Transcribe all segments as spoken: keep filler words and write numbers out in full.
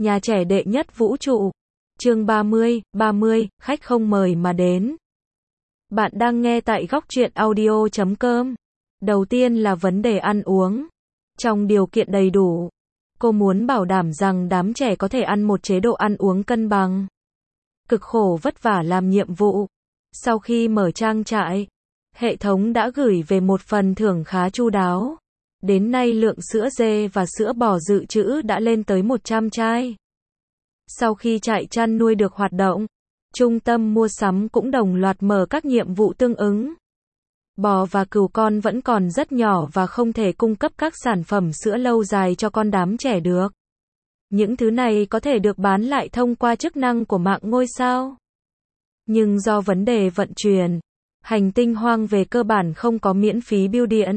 Nhà trẻ đệ nhất vũ trụ. Chương ba mươi, ba mươi, khách không mời mà đến. Bạn đang nghe tại góc truyện audio chấm com. Đầu tiên là vấn đề ăn uống. Trong điều kiện đầy đủ, cô muốn bảo đảm rằng đám trẻ có thể ăn một chế độ ăn uống cân bằng. Cực khổ vất vả làm nhiệm vụ. Sau khi mở trang trại, hệ thống đã gửi về một phần thưởng khá chu đáo. Đến nay lượng sữa dê và sữa bò dự trữ đã lên tới một trăm chai. Sau khi trại chăn nuôi được hoạt động, trung tâm mua sắm cũng đồng loạt mở các nhiệm vụ tương ứng. Bò và cừu con vẫn còn rất nhỏ và không thể cung cấp các sản phẩm sữa lâu dài cho con đám trẻ được. Những thứ này có thể được bán lại thông qua chức năng của mạng ngôi sao. Nhưng do vấn đề vận chuyển, hành tinh hoang về cơ bản không có miễn phí bưu điện.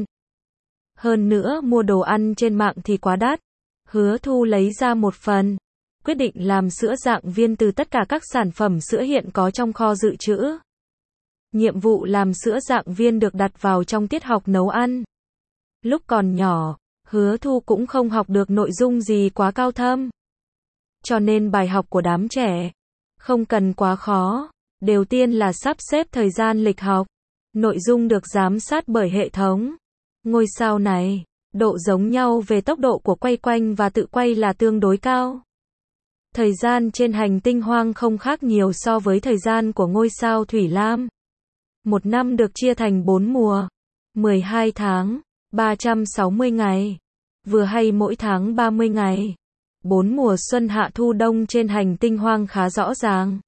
Hơn nữa mua đồ ăn trên mạng thì quá đắt. Hứa Thu lấy ra một phần, quyết định làm sữa dạng viên từ tất cả các sản phẩm sữa hiện có trong kho dự trữ. Nhiệm vụ làm sữa dạng viên được đặt vào trong tiết học nấu ăn. Lúc còn nhỏ, Hứa Thu cũng không học được nội dung gì quá cao thâm. Cho nên bài học của đám trẻ không cần quá khó. Đầu tiên là sắp xếp thời gian lịch học. Nội dung được giám sát bởi hệ thống. Ngôi sao này, độ giống nhau về tốc độ của quay quanh và tự quay là tương đối cao. Thời gian trên hành tinh hoang không khác nhiều so với thời gian của ngôi sao Thủy Lam. Một năm được chia thành bốn mùa, mười hai tháng, ba trăm sáu mươi ngày. Vừa hay mỗi tháng ba mươi ngày. Bốn mùa xuân hạ thu đông trên hành tinh hoang khá rõ ràng.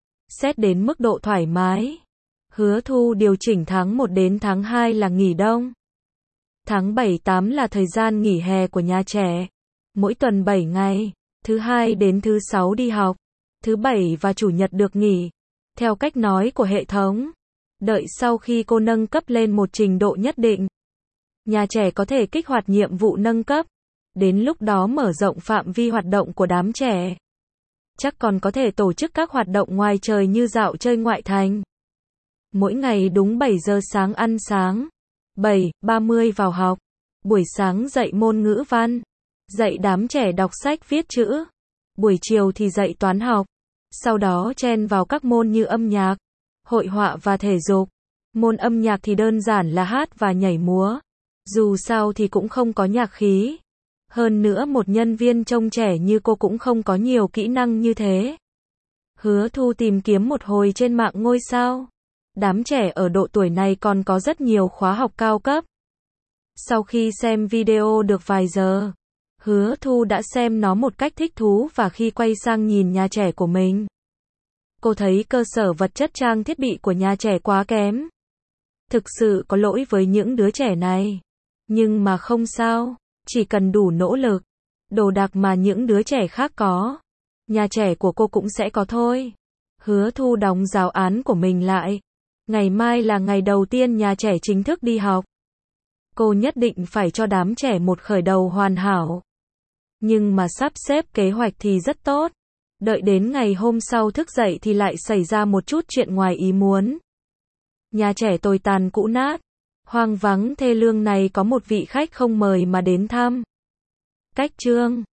Xét đến mức độ thoải mái, Hứa Thu điều chỉnh tháng một đến tháng hai là nghỉ đông. Tháng bảy tám là thời gian nghỉ hè của nhà trẻ. Mỗi tuần bảy ngày, thứ hai đến thứ sáu đi học, thứ bảy và chủ nhật được nghỉ. Theo cách nói của hệ thống, đợi sau khi cô nâng cấp lên một trình độ nhất định, nhà trẻ có thể kích hoạt nhiệm vụ nâng cấp. Đến lúc đó mở rộng phạm vi hoạt động của đám trẻ. Chắc còn có thể tổ chức các hoạt động ngoài trời như dạo chơi ngoại thành. Mỗi ngày đúng bảy giờ sáng ăn sáng. bảy, ba mươi vào học. Buổi sáng dạy môn ngữ văn. Dạy đám trẻ đọc sách viết chữ. Buổi chiều thì dạy toán học. Sau đó chen vào các môn như âm nhạc, hội họa và thể dục. Môn âm nhạc thì đơn giản là hát và nhảy múa. Dù sao thì cũng không có nhạc khí. Hơn nữa một nhân viên trông trẻ như cô cũng không có nhiều kỹ năng như thế. Hứa Thu tìm kiếm một hồi trên mạng ngôi sao. Đám trẻ ở độ tuổi này còn có rất nhiều khóa học cao cấp. Sau khi xem video được vài giờ, Hứa Thu đã xem nó một cách thích thú và khi quay sang nhìn nhà trẻ của mình, cô thấy cơ sở vật chất trang thiết bị của nhà trẻ quá kém. Thực sự có lỗi với những đứa trẻ này. Nhưng mà không sao, chỉ cần đủ nỗ lực, đồ đạc mà những đứa trẻ khác có, nhà trẻ của cô cũng sẽ có thôi. Hứa Thu đóng giáo án của mình lại. Ngày mai là ngày đầu tiên nhà trẻ chính thức đi học. Cô nhất định phải cho đám trẻ một khởi đầu hoàn hảo. Nhưng mà sắp xếp kế hoạch thì rất tốt. Đợi đến ngày hôm sau thức dậy thì lại xảy ra một chút chuyện ngoài ý muốn. Nhà trẻ tồi tàn cũ nát, hoang vắng thê lương này có một vị khách không mời mà đến thăm. Cách chương